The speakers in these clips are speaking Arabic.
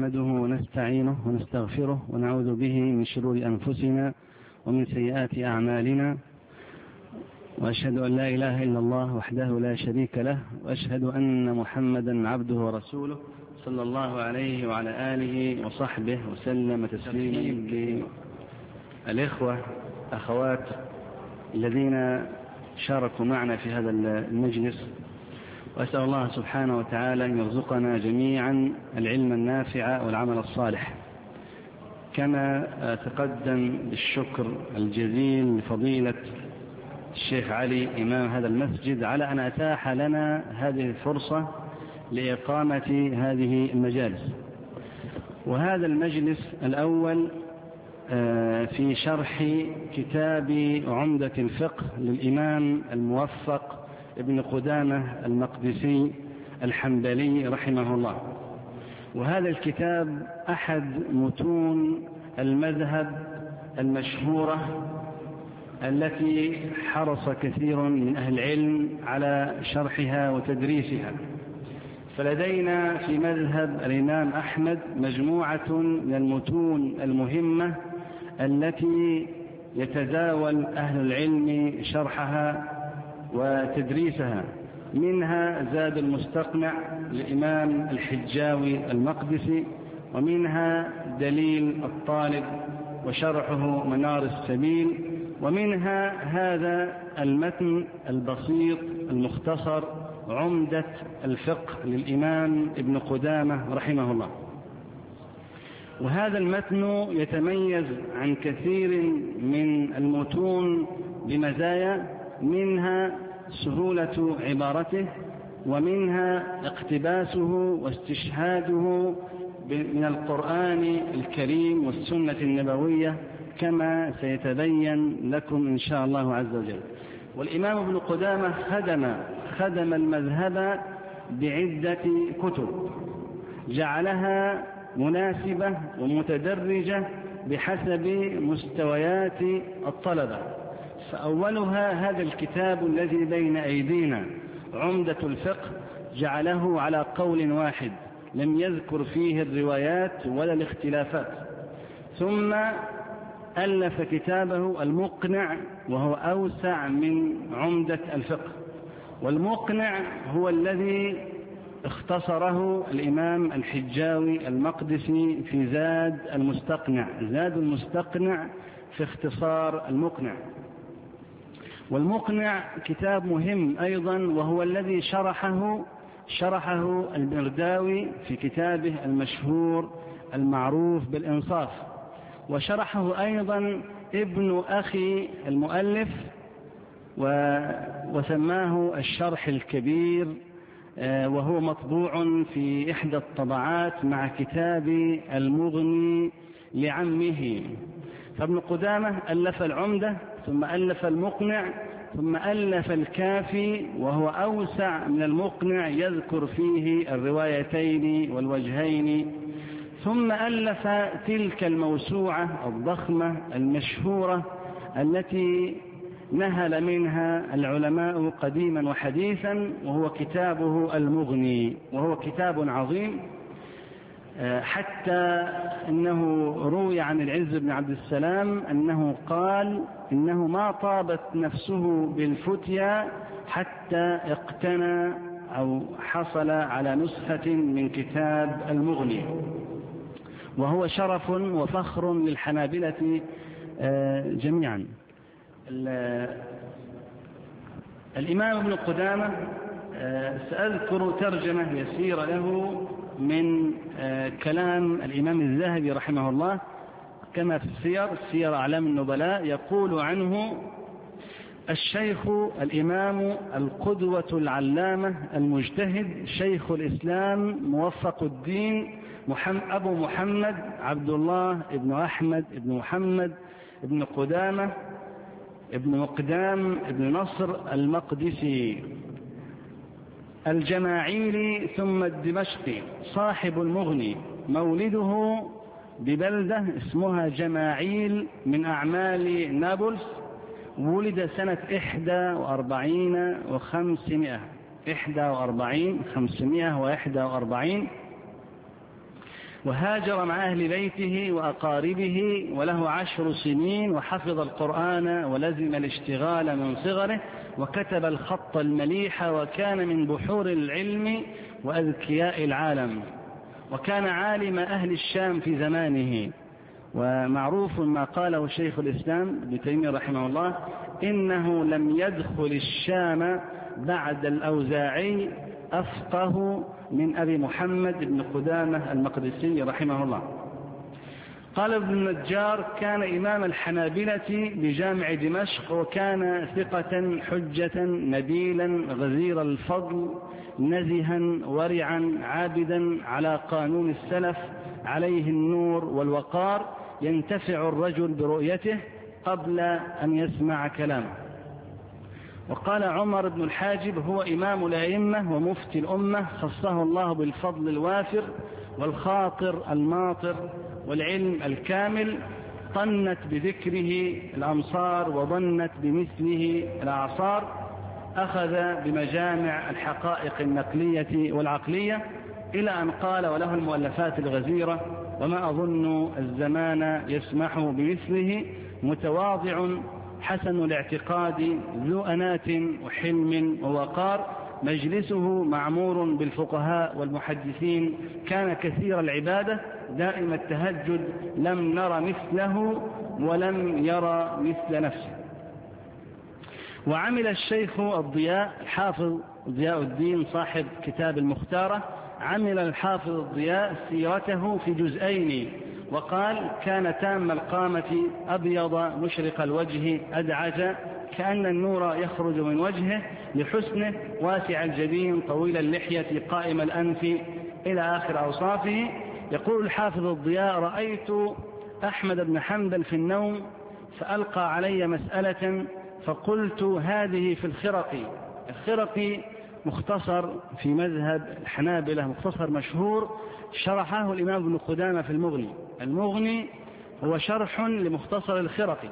نحمده ونستعينه ونستغفره ونعوذ به من شرور أنفسنا ومن سيئات أعمالنا، وأشهد أن لا إله إلا الله وحده لا شريك له، وأشهد أن محمدا عبده ورسوله صلى الله عليه وعلى آله وصحبه وسلم تسليما. الإخوة أخوات الذين شاركوا معنا في هذا المجلس، وأسأل الله سبحانه وتعالى أن يرزقنا جميعا العلم النافع والعمل الصالح. كما أتقدم بالشكر الجزيل لفضيلة الشيخ علي إمام هذا المسجد على أن أتاح لنا هذه الفرصة لإقامة هذه المجالس. وهذا المجلس الأول في شرح كتاب عمدة الفقه للإمام الموفق ابن قدامة المقدسي الحنبلي رحمه الله. وهذا الكتاب أحد متون المذهب المشهورة التي حرص كثير من أهل العلم على شرحها وتدريسها. فلدينا في مذهب الإمام أحمد مجموعة من المتون المهمة التي يتداول أهل العلم شرحها وتدريسها، منها زاد المستقنع للإمام الحجاوي المقدسي، ومنها دليل الطالب وشرحه منار السبيل، ومنها هذا المتن البسيط المختصر عمدة الفقه للإمام ابن قدامة رحمه الله. وهذا المتن يتميز عن كثير من المتون بمزايا، منها سهولة عبارته، ومنها اقتباسه واستشهاده من القرآن الكريم والسنة النبوية كما سيتبين لكم إن شاء الله عز وجل. والإمام ابن قدامة خدم المذهب بعدة كتب جعلها مناسبة ومتدرجة بحسب مستويات الطلبة. فأولها هذا الكتاب الذي بين أيدينا عمدة الفقه، جعله على قول واحد لم يذكر فيه الروايات ولا الاختلافات. ثم ألف كتابه المقنع، وهو أوسع من عمدة الفقه. والمقنع هو الذي اختصره الإمام الحجاوي المقدسي في زاد المستقنع. زاد المستقنع في اختصار المقنع. والمقنع كتاب مهم أيضا، وهو الذي شرحه المرداوي في كتابه المشهور المعروف بالإنصاف، وشرحه أيضا ابن أخي المؤلف وسماه الشرح الكبير، وهو مطبوع في إحدى الطبعات مع كتاب المغني لعمه. فابن قدامة ألف العمدة، ثم ألف المقنع، ثم ألف الكافي، وهو أوسع من المقنع يذكر فيه الروايتين والوجهين. ثم ألف تلك الموسوعة الضخمة المشهورة التي نهل منها العلماء قديما وحديثا، وهو كتابه المغني، وهو كتاب عظيم، حتى أنه روي عن العز بن عبد السلام أنه قال إنه ما طابت نفسه بالفتيا حتى اقتنى أو حصل على نسخة من كتاب المغني. وهو شرف وفخر للحنابلة جميعا. الإمام ابن قدامة سأذكر ترجمة يسيرة له من كلام الإمام الذهبي رحمه الله، كما في سير أعلام النبلاء. يقول عنه: الشيخ الإمام القدوة العلامة المجتهد شيخ الإسلام موفق الدين أبو محمد عبد الله ابن أحمد ابن محمد ابن قدامة ابن مقدام ابن نصر المقدسي الجماعيلي ثم الدمشقي، صاحب المغني. مولده ببلدة اسمها جماعيل من أعمال نابلس. ولد سنة 41 و541. وهاجر مع أهل بيته وأقاربه وله 10 سنين، وحفظ القرآن ولزم الاشتغال من صغره، وكتب الخط المليح، وكان من بحور العلم وأذكياء العالم، وكان عالم أهل الشام في زمانه. ومعروف ما قاله شيخ الإسلام ابن تيمية رحمه الله: إنه لم يدخل الشام بعد الأوزاعي أفقه من أبي محمد بن قدامة المقدسي رحمه الله. قال ابن النجار: كان إمام الحنابلة بجامع دمشق، وكان ثقة حجة نبيلا غزير الفضل نزها ورعا عابدا على قانون السلف، عليه النور والوقار، ينتفع الرجل برؤيته قبل أن يسمع كلامه. وقال عمر بن الحاجب: هو إمام الأئمة ومفتي الأمة، خصه الله بالفضل الوافر والخاطر الماطر والعلم الكامل، طنت بذكره الأمصار وظنت بمثله الأعصار، أخذ بمجامع الحقائق النقلية والعقلية، إلى أن قال: وله المؤلفات الغزيرة، وما أظن الزمان يسمح بمثله، متواضع حسن الاعتقاد ذو أنات وحلم ووقار، مجلسه معمور بالفقهاء والمحدثين، كان كثير العبادة دائم التهجد، لم نر مثله ولم يرى مثل نفسه. وعمل الشيخ الضياء الحافظ ضياء الدين صاحب كتاب المختارة، عمل الحافظ الضياء سيرته في جزئين، وقال: كان تام القامة أبيض مشرق الوجه أدعج، كأن النور يخرج من وجهه لحسنه، واسع الجبين طويل اللحية قائم الأنف، إلى آخر أوصافه. يقول الحافظ الضياء: رأيت أحمد بن حنبل في النوم فألقى علي مسألة فقلت: هذه في الخرقي. الخرقي مختصر في مذهب الحنابلة، مختصر مشهور، شرحه الإمام ابن قدامة في المغني. المغني هو شرح لمختصر الخرقي.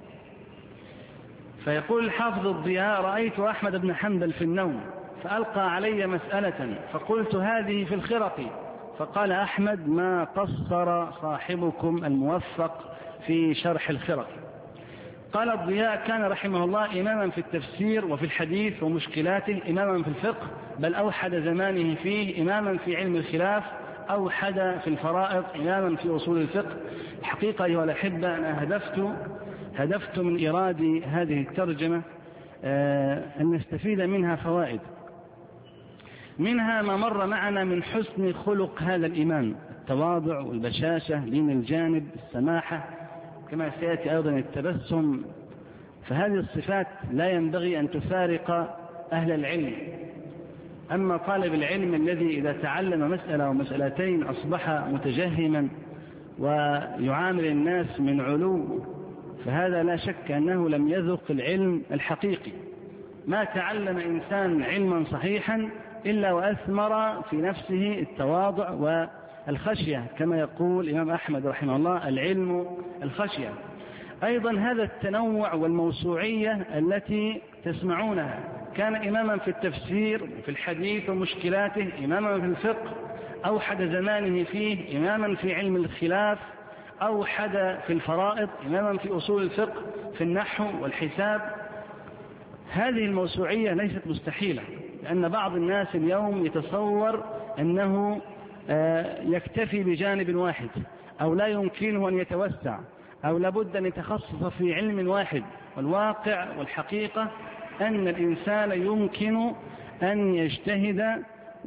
فيقول الحافظ الضياء: رأيت أحمد بن حنبل في النوم فألقى علي مسألة فقلت: هذه في الخرقي. فقال أحمد: ما قصر صاحبكم الموفق في شرح الخرقي. قال الضياء: كان رحمه الله إماما في التفسير وفي الحديث ومشكلاته، إماما في الفقه، بل أوحد زمانه فيه، إماما في علم الخلاف، أوحد في الفرائض، إماما في أصول الفقه. الحقيقة أيها الأحبة أنا هدفت من إيراد هذه الترجمة أن نستفيد منها فوائد، منها ما مر معنا من حسن خلق هذا الإمام: التواضع والبشاشة، لين الجانب، السماحة، كما سيأتي أيضا التبسم. فهذه الصفات لا ينبغي أن تفارق أهل العلم. أما طالب العلم الذي إذا تعلم مسألة أو مسألتين أصبح متجهما ويعامل الناس من علو، فهذا لا شك أنه لم يذق العلم الحقيقي. ما تعلم إنسان علما صحيحا إلا وأثمر في نفسه التواضع والخشية، كما يقول الإمام أحمد رحمه الله: العلم الخشية. أيضا هذا التنوع والموسوعية التي تسمعونها. كان إماما في التفسير في الحديث ومشكلاته، إماما في الفقه أوحد زمانه فيه، إماما في علم الخلاف، أوحد في الفرائض، إماما في أصول الفقه، في النحو والحساب. هذه الموسوعية ليست مستحيلة، لأن بعض الناس اليوم يتصور أنه يكتفي بجانب واحد، أو لا يمكنه أن يتوسع، أو لابد أن يتخصص في علم واحد. والواقع والحقيقة أن الإنسان يمكن أن يجتهد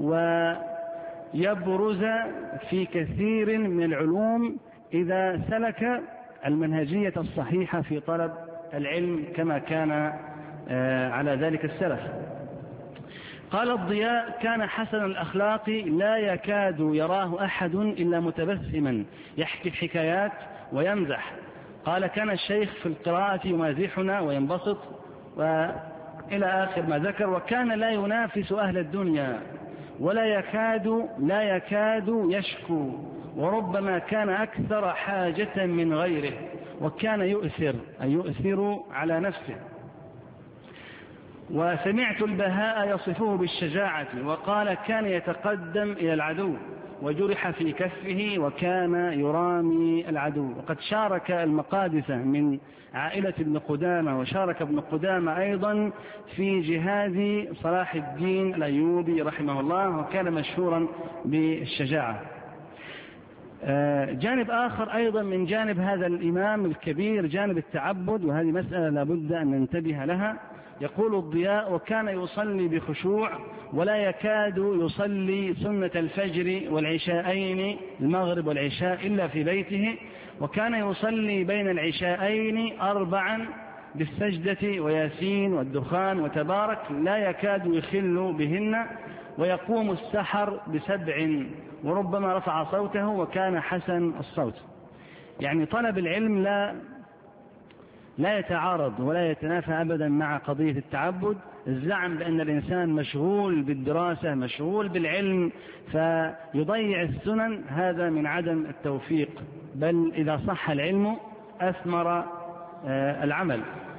ويبرز في كثير من العلوم إذا سلك المنهجية الصحيحة في طلب العلم كما كان على ذلك السلف. قال الضياء: كان حسن الأخلاق لا يكاد يراه أحد إلا متبسما، يحكي الحكايات ويمزح. قال: كان الشيخ في القراءة يمازحنا وينبسط، وإلى آخر ما ذكر. وكان لا ينافس أهل الدنيا ولا يكاد يشكو، وربما كان أكثر حاجة من غيره، وكان يؤثر على نفسه. وسمعت البهاء يصفه بالشجاعة، وقال: كان يتقدم إلى العدو وجرح في كفه وكان يرامي العدو. وقد شارك المقادسة من عائلة ابن قدامة، وشارك ابن قدامة أيضا في جهاد صلاح الدين الأيوبي رحمه الله، وكان مشهورا بالشجاعة. جانب آخر أيضا من جانب هذا الإمام الكبير جانب التعبد، وهذه مسألة لابد أن ننتبه لها. يقول الضياء: وكان يصلي بخشوع ولا يكاد يصلي سنة الفجر والعشاءين، المغرب والعشاء، إلا في بيته، وكان يصلي بين العشاءين 4 بالسجدة وياسين والدخان وتبارك، لا يكاد يخل بهن، ويقوم السحر ب7 وربما رفع صوته وكان حسن الصوت. يعني طلب العلم لا يتعارض ولا يتنافى أبدا مع قضية التعبد. الزعم بأن الإنسان مشغول بالدراسة مشغول بالعلم فيضيع السنن، هذا من عدم التوفيق، بل إذا صح العلم أثمر العمل.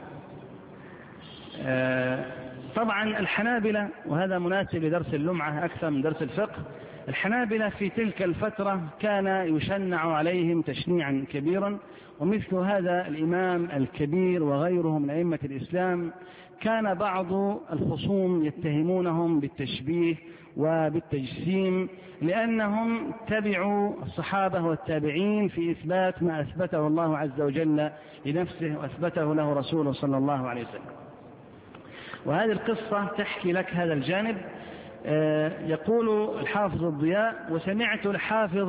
طبعا الحنابلة، وهذا مناسب لدرس اللمعة أكثر من درس الفقه، الحنابلة في تلك الفترة كان يشنع عليهم تشنيعا كبيرا، ومثل هذا الإمام الكبير وغيرهم من أئمة الإسلام كان بعض الخصوم يتهمونهم بالتشبيه وبالتجسيم، لأنهم تبعوا الصحابة والتابعين في إثبات ما أثبته الله عز وجل لنفسه وأثبته له رسوله صلى الله عليه وسلم. وهذه القصة تحكي لك هذا الجانب. يقول الحافظ الضياء: وسمعت الحافظ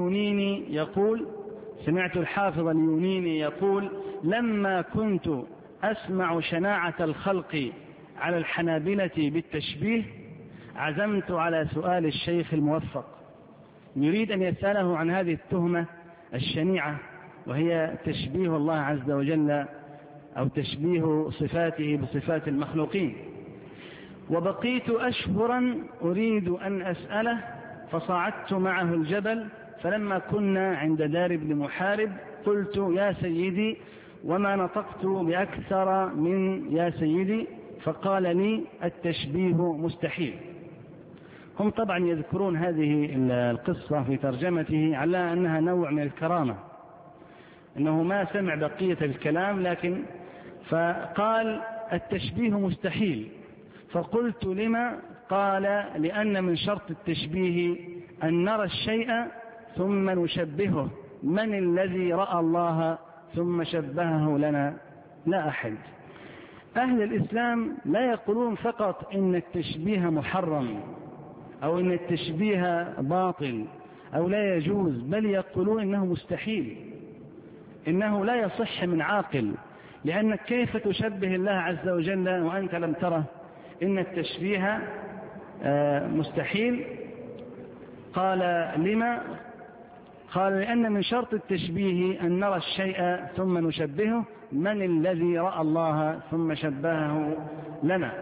اليونيني يقول لما كنت أسمع شناعة الخلق على الحنابلة بالتشبيه عزمت على سؤال الشيخ الموفق، يريد أن يسأله عن هذه التهمة الشنيعة، وهي تشبيه الله عز وجل أو تشبيه صفاته بصفات المخلوقين. وبقيت أشهرا أريد أن أسأله، فصعدت معه الجبل، فلما كنا عند دار ابن محارب قلت: يا سيدي، وما نطقت بأكثر من يا سيدي، فقال لي: التشبيه مستحيل. هم طبعا يذكرون هذه القصة في ترجمته على أنها نوع من الكرامة، أنه ما سمع بقية الكلام، لكن فقال: التشبيه مستحيل. فقلت: لما؟ قال: لأن من شرط التشبيه أن نرى الشيء ثم نشبهه، من الذي رأى الله ثم شبهه لنا؟ لا أحد. أهل الإسلام لا يقولون فقط إن التشبيه محرم أو إن التشبيه باطل أو لا يجوز، بل يقولون إنه مستحيل، إنه لا يصح من عاقل، لأنك كيف تشبه الله عز وجل وأنت لم تره؟ إن التشبيه مستحيل. قال: لما؟ قال: لأن من شرط التشبيه أن نرى الشيء ثم نشبهه، من الذي رأى الله ثم شبهه لنا؟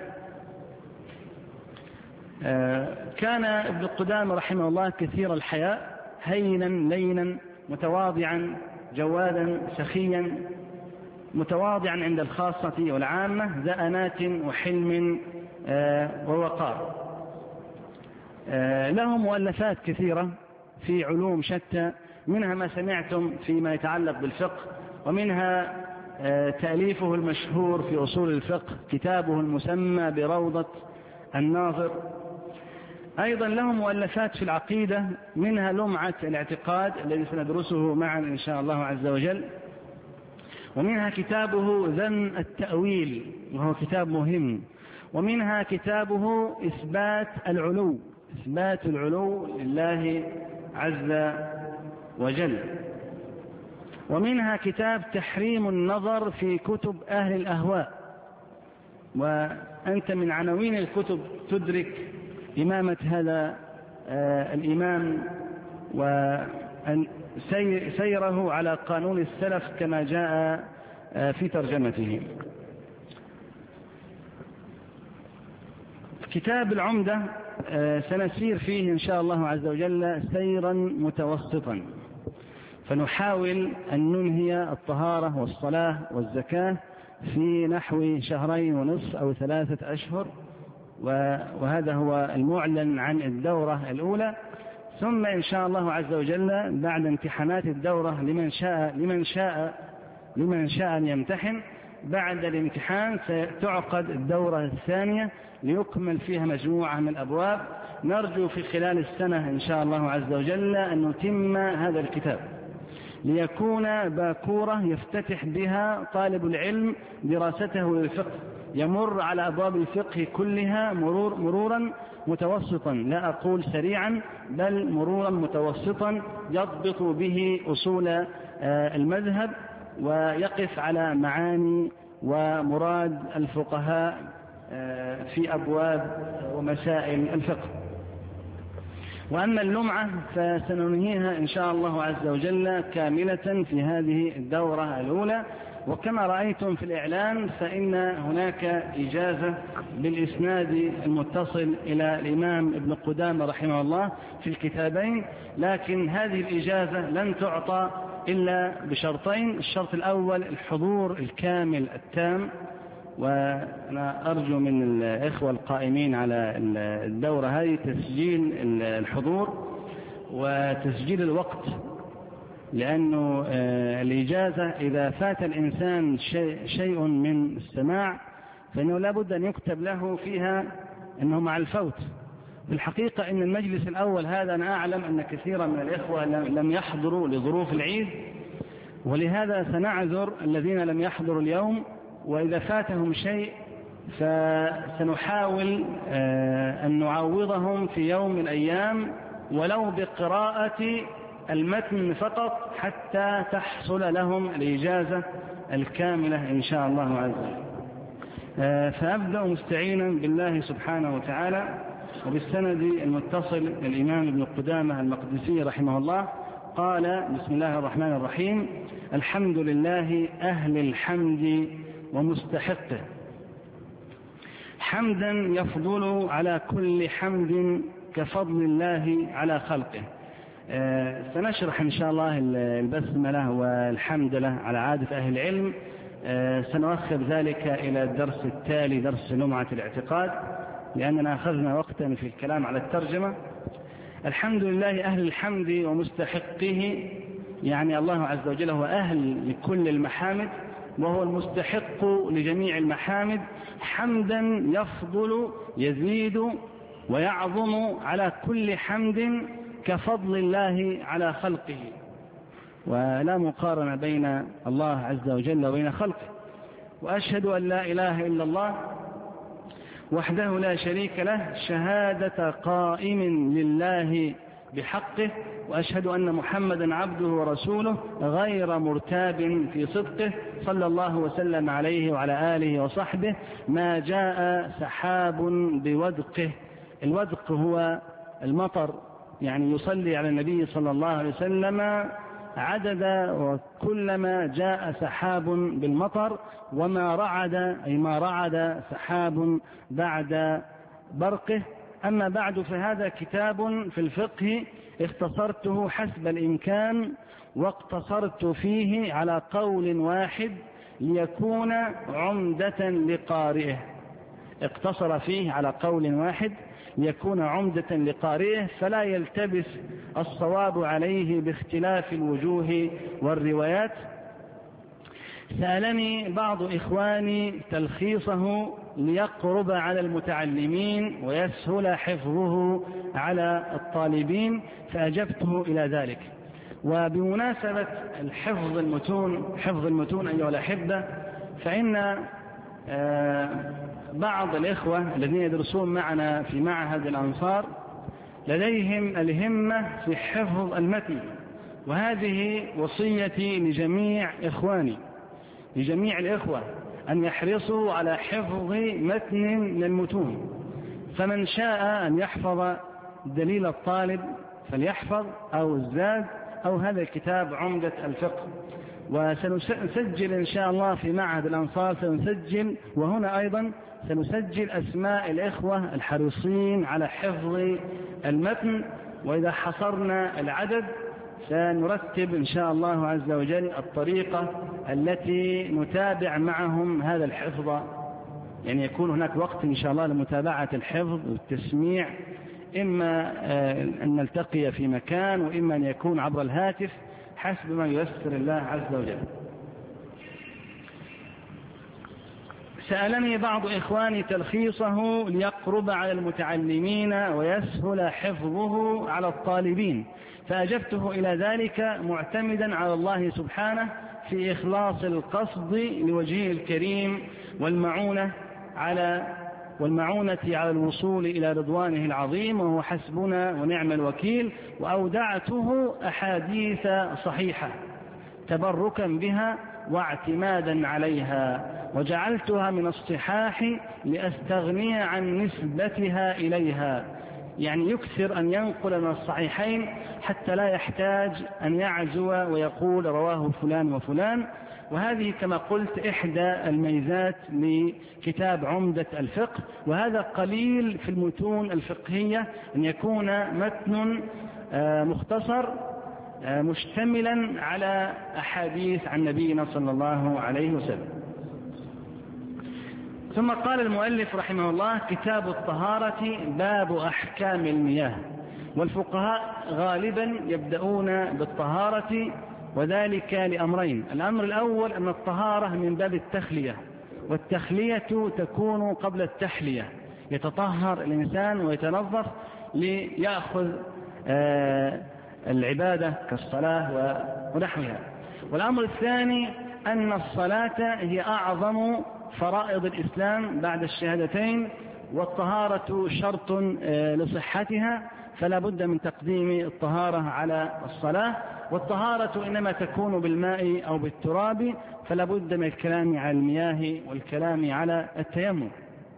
كان ابن قدامة رحمه الله كثير الحياء، هينا لينا متواضعا جوادا سخيا، متواضعا عند الخاصة والعامة، ذا أنات وحلم ووقار. له مؤلفات كثيرة في علوم شتى، منها ما سمعتم فيما يتعلق بالفقه، ومنها تأليفه المشهور في أصول الفقه، كتابه المسمى بروضة الناظر. أيضا له مؤلفات في العقيدة، منها لمعة الاعتقاد الذي سندرسه معا إن شاء الله عز وجل، ومنها كتابه ذم التأويل وهو كتاب مهم، ومنها كتابه إثبات العلو لله عز وجل، ومنها كتاب تحريم النظر في كتب أهل الأهواء. وأنت من عناوين الكتب تدرك إمامة هذا الإمام وسيره على قانون السلف كما جاء في ترجمته. كتاب العمدة سنسير فيه إن شاء الله عز وجل سيرا متوسطا، فنحاول أن ننهي الطهارة والصلاة والزكاة في نحو 2.5 أو 3 أشهر، وهذا هو المعلن عن الدورة الأولى. ثم إن شاء الله عز وجل بعد امتحانات الدورة لمن شاء أن يمتحن، بعد الامتحان ستعقد الدورة الثانية ليكمل فيها مجموعة من الأبواب. نرجو في خلال السنة إن شاء الله عز وجل أن نتم هذا الكتاب ليكون باكورة يفتتح بها طالب العلم دراسته للفقه، يمر على أبواب الفقه كلها مرورا متوسطا، لا أقول سريعا بل مرورا متوسطا، يضبط به أصول المذهب ويقف على معاني ومراد الفقهاء في أبواب ومسائل الفقه. وأما اللمعة فسننهيها إن شاء الله عز وجل كاملة في هذه الدورة الأولى. وكما رأيتم في الإعلان فإن هناك إجازة بالإسناد المتصل إلى الإمام ابن قدامة رحمه الله في الكتابين، لكن هذه الإجازة لن تعطى إلا بشرطين. الشرط الأول الحضور الكامل التام، وأنا أرجو من الإخوة القائمين على الدورة هذه تسجيل الحضور وتسجيل الوقت، لأنه الإجازة إذا فات الإنسان شيء من السماع فإنه لا بد أن يكتب له فيها أنه مع الفوت. في الحقيقة إن المجلس الأول هذا أنا أعلم أن كثيرا من الإخوة لم يحضروا لظروف العيد، ولهذا سنعذر الذين لم يحضروا اليوم، وإذا فاتهم شيء فسنحاول أن نعوضهم في يوم من الأيام ولو بقراءة المتن فقط حتى تحصل لهم الإجازة الكاملة إن شاء الله عز وجل. فأبدأ مستعينا بالله سبحانه وتعالى وبالسند المتصل الإمام ابن قدامة المقدسي رحمه الله قال: بسم الله الرحمن الرحيم، الحمد لله أهل الحمد ومستحقه، حمدا يفضل على كل حمد كفضل الله على خلقه. سنشرح إن شاء الله البسملة والحمد له على عادة أهل العلم، سنؤخر ذلك إلى الدرس التالي، درس لمعة الاعتقاد، لأننا أخذنا وقتا في الكلام على الترجمة. الحمد لله أهل الحمد ومستحقه، يعني الله عز وجل هو أهل لكل المحامد وهو المستحق لجميع المحامد، حمدا يفضل يزيد ويعظم على كل حمد كفضل الله على خلقه. ولا مقارنة بين الله عز وجل وبين خلقه. وأشهد أن لا إله إلا الله وحده لا شريك له شهادة قائم لله بحقه، وأشهد أن محمدا عبده ورسوله غير مرتاب في صدقه، صلى الله وسلم عليه وعلى آله وصحبه. ما جاء سحاب بودقه، الودق هو المطر، يعني يصلي على النبي صلى الله عليه وسلم عدد وكلما جاء سحاب بالمطر، وما رعد أي ما رعد سحاب بعد برقه. أما بعد فهذا كتاب في الفقه اختصرته حسب الإمكان واقتصرت فيه على قول واحد ليكون عمدة لقارئه، اقتصر فيه على قول واحد ليكون عمدة لقارئه فلا يلتبس الصواب عليه باختلاف الوجوه والروايات. سألني بعض إخواني تلخيصه ليقرب على المتعلمين ويسهل حفظه على الطالبين، فأجبته إلى ذلك. وبمناسبة حفظ المتون أيها الأحبة، فإن بعض الإخوة الذين يدرسون معنا في معهد الأنصار لديهم الهمة في حفظ المتن، وهذه وصيتي لجميع إخواني، لجميع الإخوة أن يحرصوا على حفظ متن من المتون. فمن شاء أن يحفظ دليل الطالب فليحفظ، أو الزاد، أو هذا الكتاب عمدة الفقه. وسنسجل إن شاء الله في معهد الأنصار، سنسجل وهنا أيضا سنسجل أسماء الإخوة الحريصين على حفظ المتن، وإذا حصرنا العدد سنرتب إن شاء الله عز وجل الطريقة التي نتابع معهم هذا الحفظ، يعني يكون هناك وقت إن شاء الله لمتابعة الحفظ والتسميع إما أن نلتقي في مكان، وإما أن يكون عبر الهاتف حسب ما ييسر الله عز وجل. سألني بعض إخواني تلخيصه ليقرب على المتعلمين ويسهل حفظه على الطالبين، فأجبته إلى ذلك معتمدا على الله سبحانه في إخلاص القصد لوجهه الكريم والمعونة على الوصول إلى رضوانه العظيم، وهو حسبنا ونعم الوكيل. وأودعته أحاديث صحيحة تبركا بها واعتمادا عليها، وجعلتها من الصحاح لأستغني عن نسبتها إليها، يعني يكثر أن ينقل من الصحيحين حتى لا يحتاج أن يعزو ويقول رواه فلان وفلان. وهذه كما قلت إحدى الميزات لكتاب عمدة الفقه، وهذا قليل في المتون الفقهية أن يكون متن مختصر مشتملا على أحاديث عن نبينا صلى الله عليه وسلم. ثم قال المؤلف رحمه الله: كتاب الطهارة باب أحكام المياه. والفقهاء غالبا يبدأون بالطهارة، وذلك لأمرين: الأمر الأول أن الطهارة من باب التخلية، والتخلية تكون قبل التحلية، يتطهر الإنسان ويتنظف ليأخذ العبادة كالصلاة ونحوها. والأمر الثاني أن الصلاة هي أعظم فرائض الإسلام بعد الشهادتين، والطهارة شرط لصحتها، فلا بد من تقديم الطهارة على الصلاة. والطهارة إنما تكون بالماء أو بالتراب، فلا بد من الكلام على المياه والكلام على التيمم.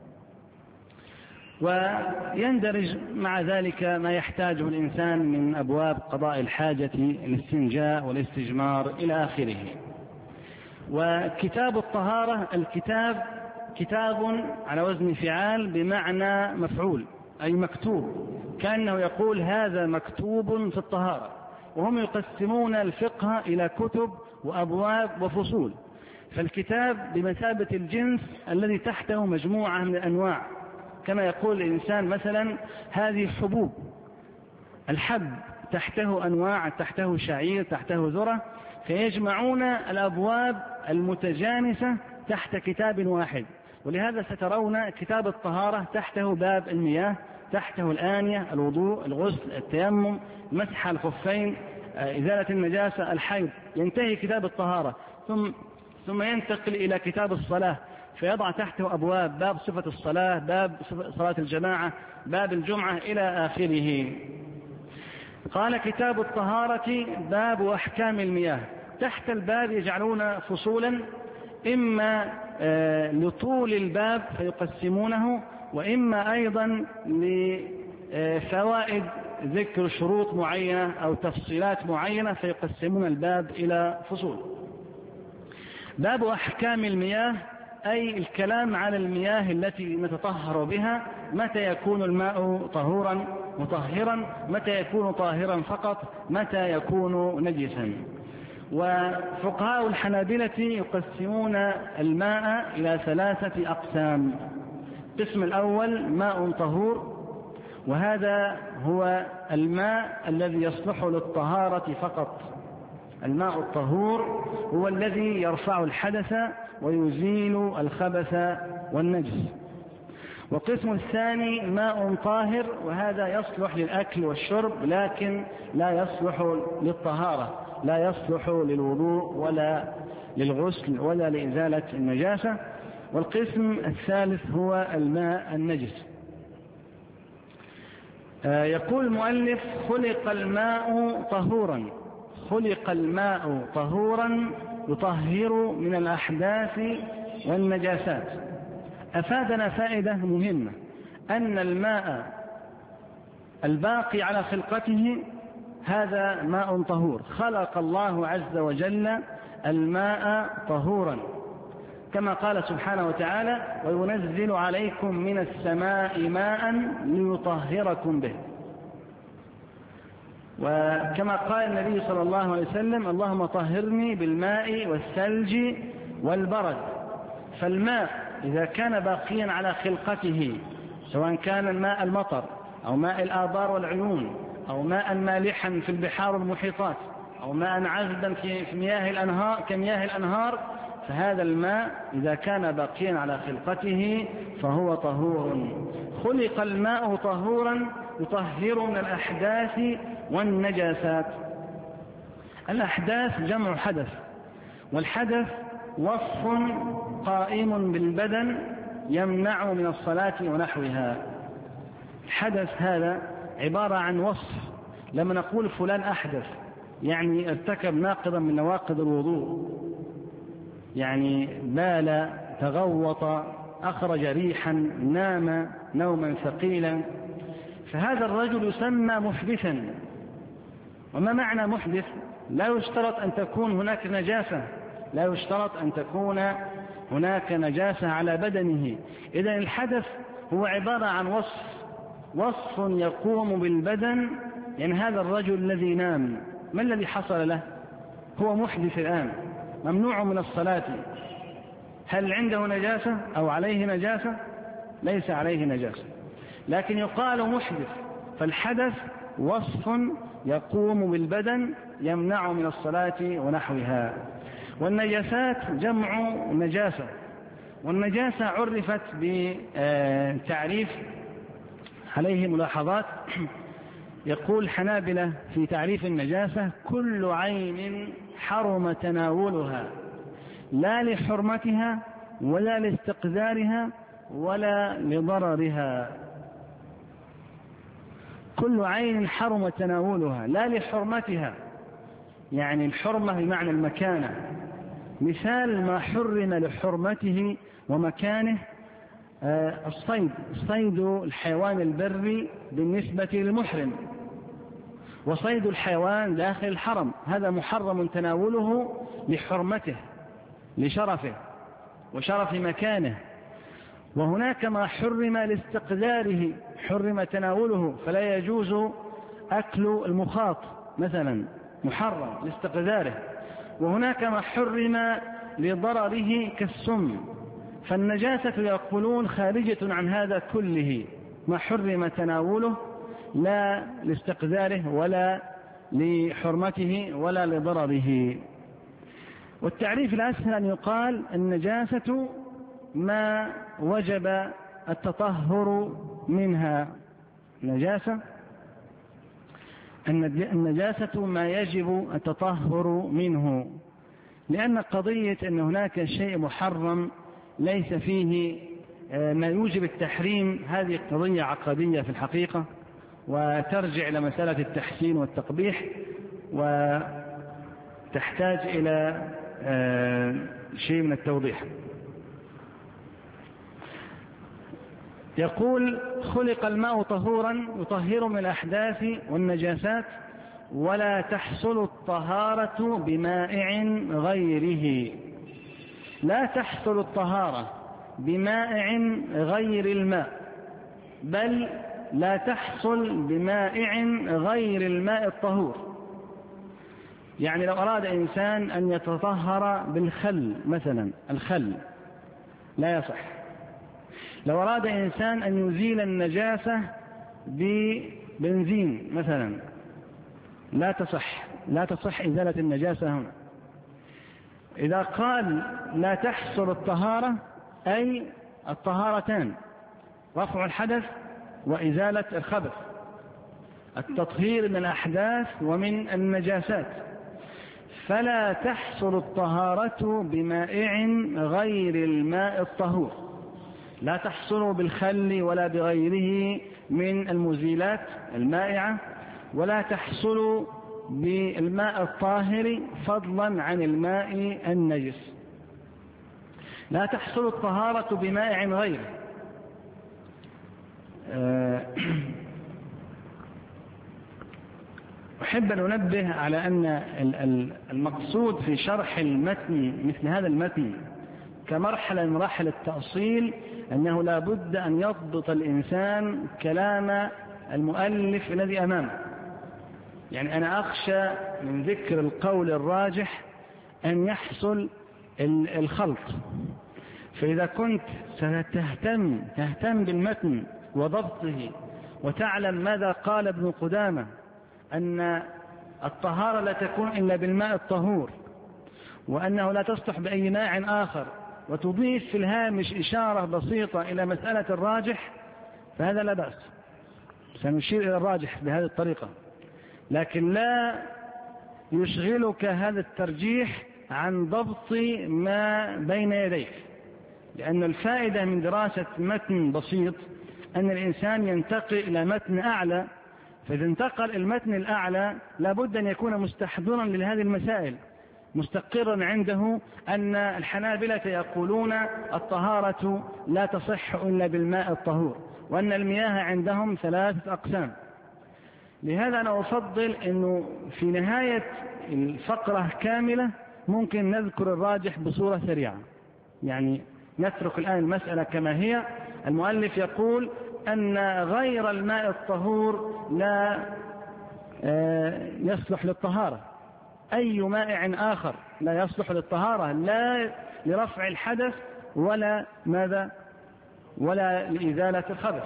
ويندرج مع ذلك ما يحتاجه الإنسان من أبواب قضاء الحاجة، الاستنجاء والاستجمار إلى آخره. وكتاب الطهارة الكتاب كتاب على وزن فعال بمعنى مفعول، أي مكتوب، كأنه يقول هذا مكتوب في الطهارة. وهم يقسمون الفقه إلى كتب وأبواب وفصول، فالكتاب بمثابة الجنس الذي تحته مجموعة من الأنواع، كما يقول الإنسان مثلا هذه حبوب، الحب تحته أنواع، تحته شعير، تحته ذرة، فيجمعون الأبواب المتجانسة تحت كتاب واحد. ولهذا سترون كتاب الطهارة تحته باب المياه، تحته الآنية، الوضوء، الغسل، التيمم، مسح الخفين، إزالة النجاسة، الحيض، ينتهي كتاب الطهارة. ثم ينتقل إلى كتاب الصلاة، فيضع تحته أبواب: باب صفة الصلاة، باب صلاة الجماعة، باب الجمعة، إلى آخره. قال: كتاب الطهارة باب أحكام المياه. تحت الباب يجعلون فصولا، إما لطول الباب فيقسمونه، وإما أيضا لفوائد ذكر شروط معينة أو تفصيلات معينة فيقسمون الباب إلى فصول. باب أحكام المياه أي الكلام على المياه التي نتطهر بها، متى يكون الماء طهورا مطهرا، متى يكون طاهرا فقط، متى يكون نجسا. وفقهاء الحنابلة يقسمون الماء إلى 3 أقسام. القسم الأول ماء طهور، وهذا هو الماء الذي يصلح للطهارة فقط. الماء الطهور هو الذي يرفع الحدث ويزيل الخبث والنجس. والقسم الثاني ماء طاهر، وهذا يصلح للأكل والشرب لكن لا يصلح للطهارة، لا يصلح للوضوء ولا للغسل ولا لإزالة النجاسة. والقسم الثالث هو الماء النجس. يقول المؤلف: خلق الماء طهورا، خلق الماء طهورا يطهر من الأحداث والنجاسات. أفادنا فائدة مهمة، أن الماء الباقي على خلقته هذا ماء طهور. خلق الله عز وجل الماء طهورا، كما قال سبحانه وتعالى: وينزل عليكم من السماء ماء ليطهركم به. وكما قال النبي صلى الله عليه وسلم: اللهم طهرني بالماء والثلج والبرد. فالماء إذا كان باقيا على خلقته، سواء كان الماء المطر أو ماء الآبار والعيون، أو ماء مالحا في البحار والمحيطات، أو ماء عذبا في مياه الأنهار كمياه الأنهار، فهذا الماء إذا كان باقيا على خلقته فهو طهور. خلق الماء طهورا يطهر من الأحداث والنجاسات. الأحداث جمع حدث، والحدث وصف قائم بالبدن يمنع من الصلاة ونحوها. الحدث هذا عبارة عن وصف. لما نقول فلان أحدث يعني ارتكب ناقضا من نواقض الوضوء، يعني بال، تغوط، أخرج ريحا، نام نوما ثقيلا، فهذا الرجل يسمى محدثا. وما معنى محدث؟ لا يشترط أن تكون هناك نجاسة، لا يشترط أن تكون هناك نجاسة على بدنه. إذن الحدث هو عبارة عن وصف يقوم بالبدن. يعني هذا الرجل الذي نام ما الذي حصل له؟ هو محدث الآن، ممنوع من الصلاة. هل عنده نجاسة أو عليه نجاسة؟ ليس عليه نجاسة، لكن يقال محدث. فالحدث وصف يقوم بالبدن يمنع من الصلاة ونحوها. والنجاسات جمع نجاسة، والنجاسة عرفت بتعريف عليه ملاحظات. يقول الحنابلة في تعريف النجاسة: كل عين حرم تناولها لا لحرمتها ولا لاستقذارها ولا لضررها. كل عين حرم تناولها لا لحرمتها، يعني الحرمة بمعنى المكانة. مثال ما حرم لحرمته ومكانه صيد الحيوان البري بالنسبة للمحرم، وصيد الحيوان داخل الحرم هذا محرم تناوله لحرمته، لشرفه وشرف مكانه. وهناك ما حرم لاستقذاره، حرم تناوله، فلا يجوز أكل المخاط مثلا، محرم لاستقذاره. وهناك ما حرم لضرره كالسم. فالنجاسة يقولون خارجة عن هذا كله، ما حرم تناوله لا لاستقذاره ولا لحرمته ولا لضرره. والتعريف الأسهل أن يقال النجاسة ما وجب التطهر منها. النجاسة ما يجب التطهر منه، لأن قضية أن هناك شيء محرم ليس فيه ما يوجب التحريم هذه قضية عقدية في الحقيقة، وترجع إلى مسألة التحسين والتقبيح، وتحتاج إلى شيء من التوضيح. يقول: خلق الماء طهورا يطهر من الأحداث والنجاسات، ولا تحصل الطهارة بمائع غيره. لا تحصل الطهارة بمائع غير الماء، بل لا تحصل بمائع غير الماء الطهور. يعني لو أراد إنسان أن يتطهر بالخل مثلا، الخل لا يصح. لو أراد إنسان أن يزيل النجاسة ببنزين مثلا لا تصح إزالة النجاسة هنا. إذا قال لا تحصل الطهارة أي الطهارتان، رفع الحدث وإزالة الخبث، التطهير من الأحداث ومن النجاسات. فلا تحصل الطهارة بمائع غير الماء الطهور، لا تحصل بالخل ولا بغيره من المزيلات المائعة، ولا تحصل بالماء الطاهر فضلا عن الماء النجس. لا تحصل الطهارة بمائع غيره. أحب أن أنبه على أن المقصود في شرح المتن مثل هذا المتن كمرحلة من مراحل التأصيل أنه لا بد أن يضبط الإنسان كلام المؤلف الذي أمامه. يعني أنا أخشى من ذكر القول الراجح أن يحصل الخلط. فإذا كنت ستهتم بالمتن وضبطه وتعلم ماذا قال ابن قدامة أن الطهارة لا تكون إلا بالماء الطهور، وأنه لا تصلح بأي ماء آخر، وتضيف في الهامش إشارة بسيطة إلى مسألة الراجح، فهذا لا بأس، سنشير إلى الراجح بهذه الطريقة، لكن لا يشغلك هذا الترجيح عن ضبط ما بين يديك، لأن الفائدة من دراسة متن بسيط أن الإنسان ينتقل إلى متن أعلى، فإذا انتقل المتن الأعلى لابد أن يكون مستحضرا لهذه المسائل، مستقرا عنده أن الحنابلة يقولون الطهارة لا تصح إلا بالماء الطهور، وأن المياه عندهم 3 أقسام. لهذا أنا أفضل أنه في نهاية الفقرة كاملة ممكن نذكر الراجح بصورة سريعة، يعني نترك الآن المسألة كما هي. المؤلف يقول أن غير الماء الطهور لا يصلح للطهارة، أي ماء آخر لا يصلح للطهارة، لا لرفع الحدث ولا ماذا ولا لإزالة الخبث.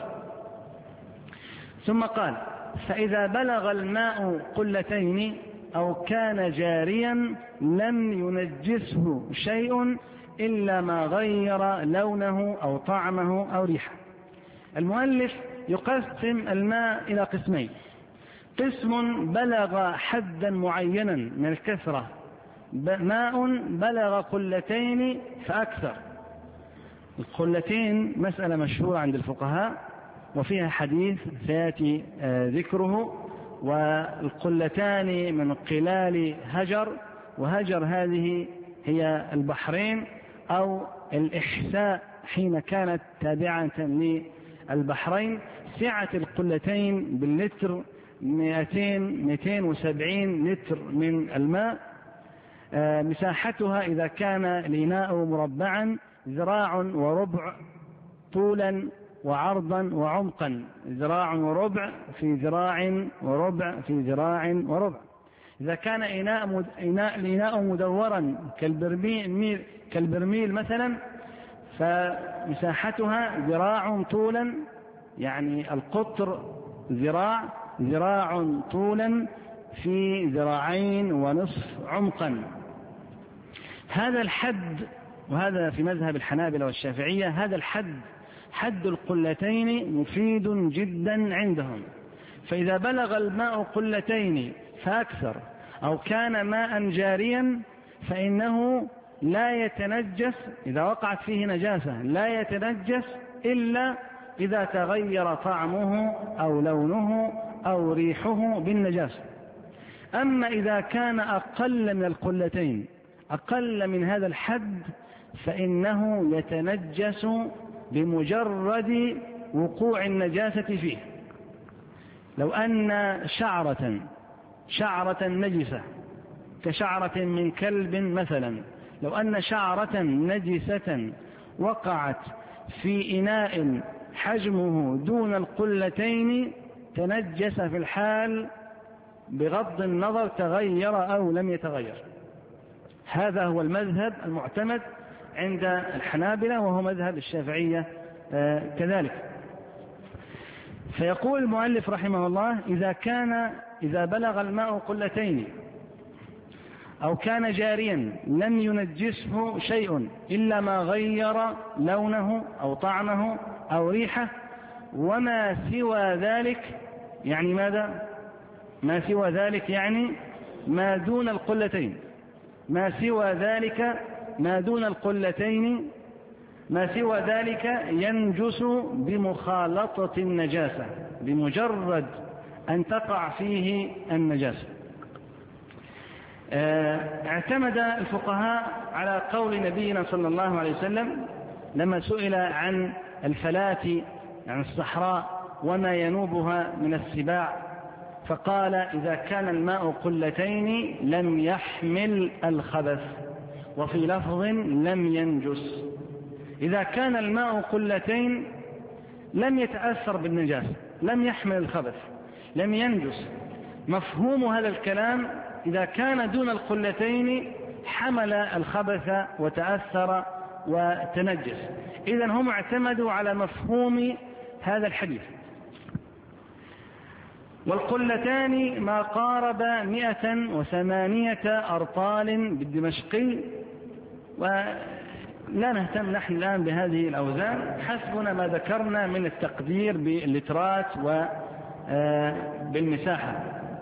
ثم قال: فإذا بلغ الماء قلتين أو كان جاريا لم ينجسه شيء إلا ما غير لونه أو طعمه أو ريحه. المؤلف يقسم الماء إلى قسمين: قسم بلغ حدا معينا من الكثرة، ماء بلغ قلتين فأكثر. القلتين مسألة مشهورة عند الفقهاء وفيها حديث سيأتي ذكره، والقلتان من قلال هجر، وهجر هذه هي البحرين أو الإحساء حين كانت تابعة للبحرين. سعة القلتين باللتر 270 لتر من الماء. مساحتها إذا كان الإناء مربعا 1.25 ذراع طولا وعرضا وعمقا، 1.25 ذراع في 1.25 ذراع في 1.25 ذراع. إذا كان الإناء مدورا كالبرميل مثلا، فمساحتها 1 ذراع طولا، يعني القطر 1 ذراع طولا في 2.5 ذراع عمقا. هذا الحد، وهذا في مذهب الحنابلة والشافعية، هذا الحد حد القلتين مفيد جدا عندهم. فإذا بلغ الماء قلتين فأكثر أو كان ماء جاريا فإنه لا يتنجس، إذا وقعت فيه نجاسة لا يتنجس إلا إذا تغير طعمه أو لونه أو ريحه بالنجاسة. أما إذا كان أقل من القلتين، أقل من هذا الحد، فإنه يتنجس بمجرد وقوع النجاسة فيه. لو أن شعرة نجسة كشعرة من كلب مثلا، لو أن شعرة نجسة وقعت في إناء حجمه دون القلتين تنجس في الحال بغض النظر تغير أو لم يتغير. هذا هو المذهب المعتمد عند الحنابلة، وهو مذهب الشافعية كذلك. فيقول المؤلف رحمه الله: إذا بلغ الماء قلتين أو كان جاريا لم ينجسه شيء إلا ما غير لونه أو طعمه أو ريحه، وما سوى ذلك يعني ماذا؟ ما سوى ذلك يعني ما دون القلتين، ما سوى ذلك ما دون القلتين، ما سوى ذلك ينجس بمخالطة النجاسة، بمجرد أن تقع فيه النجاسة. اعتمد الفقهاء على قول نبينا صلى الله عليه وسلم لما سئل عن الفلاة، عن الصحراء وما ينوبها من السباع، فقال: إذا كان الماء قلتين لم يحمل الخبث، وفي لفظ لم ينجس. إذا كان الماء قلتين لم يتأثر بالنجاسة، لم يحمل الخبث، لم ينجس. مفهوم هذا الكلام: إذا كان دون القلتين حمل الخبث وتأثر وتنجس. إذن هم اعتمدوا على مفهوم هذا الحديث. والقلتان ما قارب 108 أرطال بالدمشقي. ولا نهتم نحن الآن بهذه الأوزان، حسبنا ما ذكرنا من التقدير باللترات وبالمساحة.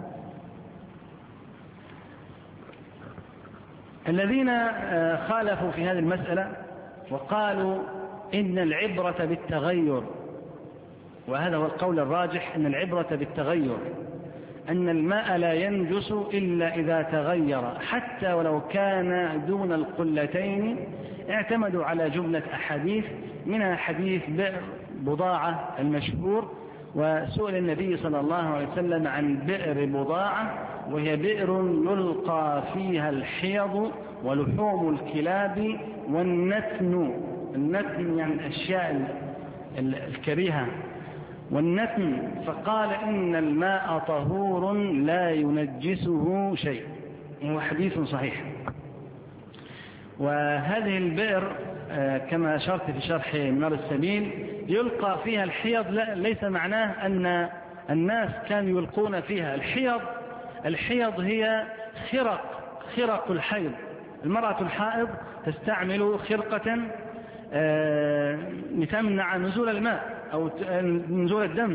الذين خالفوا في هذه المسألة وقالوا إن العبرة بالتغير، وهذا هو القول الراجح، أن العبرة بالتغير، أن الماء لا ينجس إلا إذا تغير حتى ولو كان دون القلتين، اعتمدوا على جملة أحاديث، منها حديث بئر بضاعة المشهور، وسئل النبي صلى الله عليه وسلم عن بئر بضاعة، وهي بئر يلقى فيها الحيض ولحوم الكلاب والنتن. النتن يعني الأشياء الكريهة، والنتن، فقال إن الماء طهور لا ينجسه شيء، وهو حديث صحيح. وهذه البئر كما أشرت في شرح منار السبيل يلقى فيها الحيض، ليس معناه أن الناس كانوا يلقون فيها الحيض هي خرق الحيض. المرأة الحائض تستعمل خرقة لتمنع نزول الماء أو نزول الدم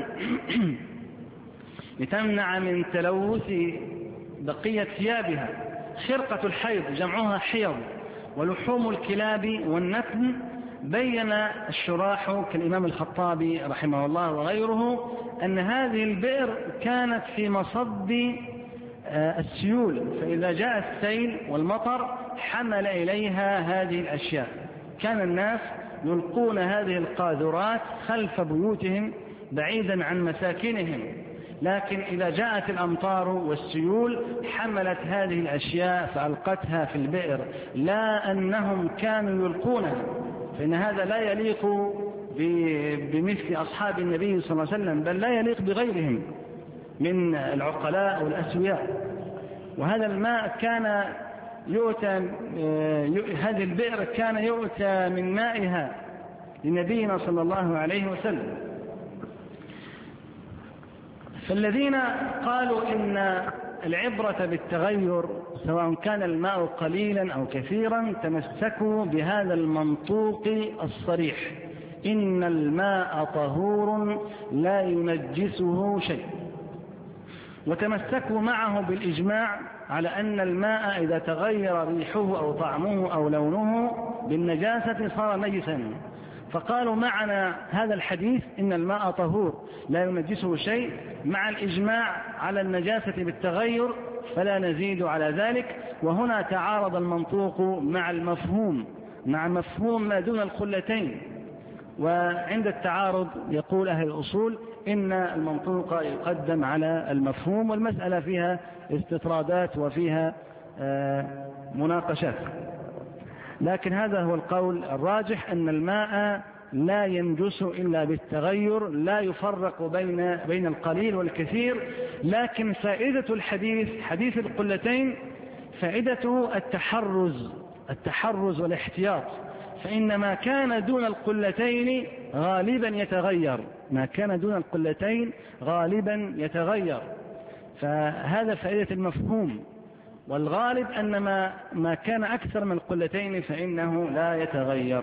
لتمنع من تلوث بقية ثيابها. خرقة الحيض جمعها حيض. ولحوم الكلاب والنتن بين الشراح كالإمام الخطابي رحمه الله وغيره أن هذه البئر كانت في مصب السيول، فإذا جاء السيل والمطر حمل إليها هذه الأشياء. كان الناس يلقون هذه القاذورات خلف بيوتهم بعيدا عن مساكنهم، لكن إذا جاءت الأمطار والسيول حملت هذه الأشياء فألقتها في البئر، لا أنهم كانوا يلقونها، فإن هذا لا يليق بمثل أصحاب النبي صلى الله عليه وسلم، بل لا يليق بغيرهم من العقلاء والأسوياء. وهذا الماء كان يؤتى، هذه البئر كان يؤتى من مائها لنبينا صلى الله عليه وسلم. فالذين قالوا إن العبرة بالتغير سواء كان الماء قليلا أو كثيرا تمسكوا بهذا المنطوق الصريح، إن الماء طهور لا ينجسه شيء، وتمسكوا معه بالإجماع على أن الماء إذا تغير ريحه أو طعمه أو لونه بالنجاسة صار نجسا، فقالوا معنا هذا الحديث إن الماء طهور لا ينجسه شيء مع الإجماع على النجاسة بالتغير، فلا نزيد على ذلك. وهنا تعارض المنطوق مع المفهوم، مع مفهوم ما دون القلتين. وعند التعارض يقول أهل الأصول إن المنطوق يقدم على المفهوم، والمسألة فيها استطرادات وفيها مناقشات، لكن هذا هو القول الراجح، أن الماء لا ينجس إلا بالتغير، لا يفرق بين القليل والكثير. لكن فائدة الحديث، حديث القلتين، فائدته التحرز والاحتياط، فإن ما كان دون القلتين غالبا يتغير، ما كان دون القلتين غالبا يتغير، فهذا فائدة المفهوم. والغالب أن ما كان أكثر من القلتين فإنه لا يتغير.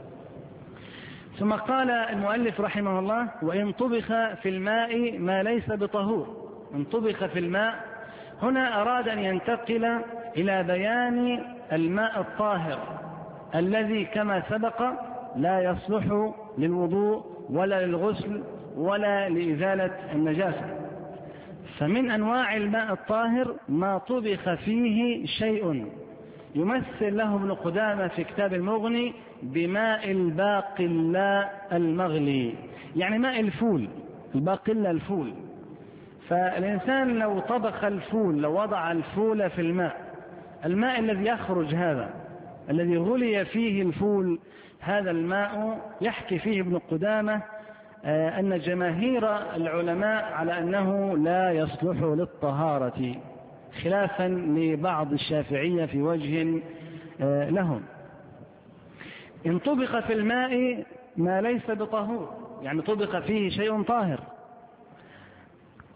ثم قال المؤلف رحمه الله: وإن طبخ في الماء ما ليس بطهور. إن طبخ في الماء، هنا أراد أن ينتقل إلى بيان الماء الطاهر الذي كما سبق لا يصلح للوضوء ولا للغسل ولا لإزالة النجاسة. فمن أنواع الماء الطاهر ما طبخ فيه شيء، يمثل له ابن قدامة في كتاب المغني بماء الباقلاء المغلي، يعني ماء الفول، الباقلاء الفول. فالإنسان لو طبخ الفول، لو وضع الفول في الماء الذي يخرج هذا الذي غلي فيه الفول، هذا الماء يحكي فيه ابن قدامة أن جماهير العلماء على أنه لا يصلح للطهارة، خلافا لبعض الشافعية في وجه لهم. إن طبخ في الماء ما ليس بطهور، يعني طبخ فيه شيء طاهر،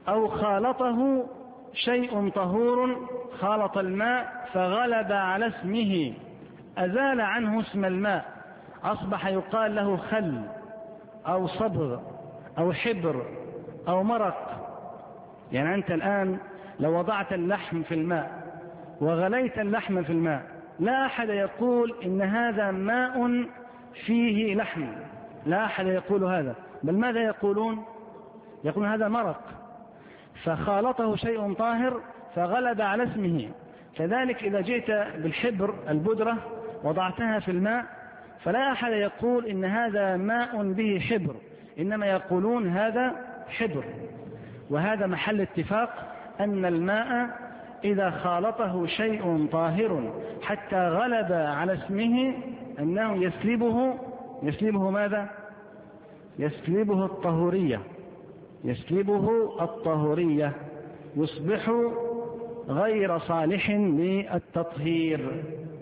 أو خالطه شيء طهور، خالط الماء فغلب على اسمه، أزال عنه اسم الماء، أصبح يقال له خل أو صبغ أو حبر أو مرق. يعني أنت الآن لو وضعت اللحم في الماء وغليت اللحم في الماء، لا أحد يقول إن هذا ماء فيه لحم، لا أحد يقول هذا، بل ماذا يقولون؟ يقولون هذا مرق، فخالطه شيء طاهر فغلب على اسمه. كذلك إذا جئت بالحبر البودرة وضعتها في الماء، فلا أحد يقول إن هذا ماء به حبر، إنما يقولون هذا حبر. وهذا محل اتفاق أن الماء إذا خالطه شيء طاهر حتى غلب على اسمه أنه يسلبه ماذا؟ يسلبه الطهورية، يسلبه الطهورية، يصبح غير صالح للتطهير.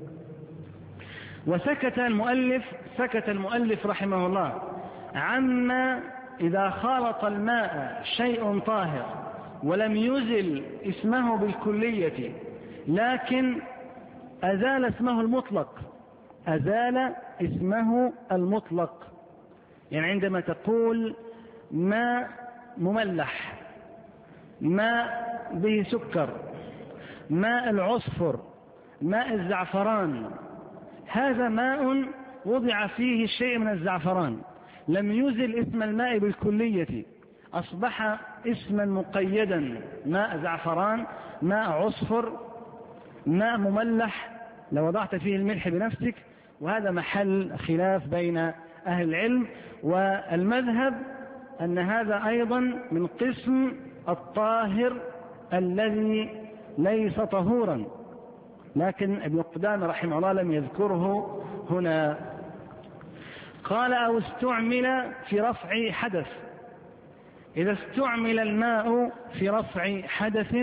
وسكت المؤلف رحمه الله عما إذا خالط الماء شيء طاهر ولم يزل اسمه بالكلية، لكن أزال اسمه المطلق، أزال اسمه المطلق. يعني عندما تقول ماء مملح، ماء به سكر، ماء العصفر، ماء الزعفران، هذا ماء وضع فيه شيء من الزعفران، لم يزل اسم الماء بالكلية، أصبح اسما مقيدا، ماء زعفران، ماء عصفر، ماء مملح لو وضعت فيه الملح بنفسك. وهذا محل خلاف بين أهل العلم، والمذهب أن هذا أيضا من قسم الطاهر الذي ليس طهورا، لكن ابن قدامة رحمه الله لم يذكره هنا. قال أو استعمل في رفع حدث. إذا استعمل الماء في رفع حدث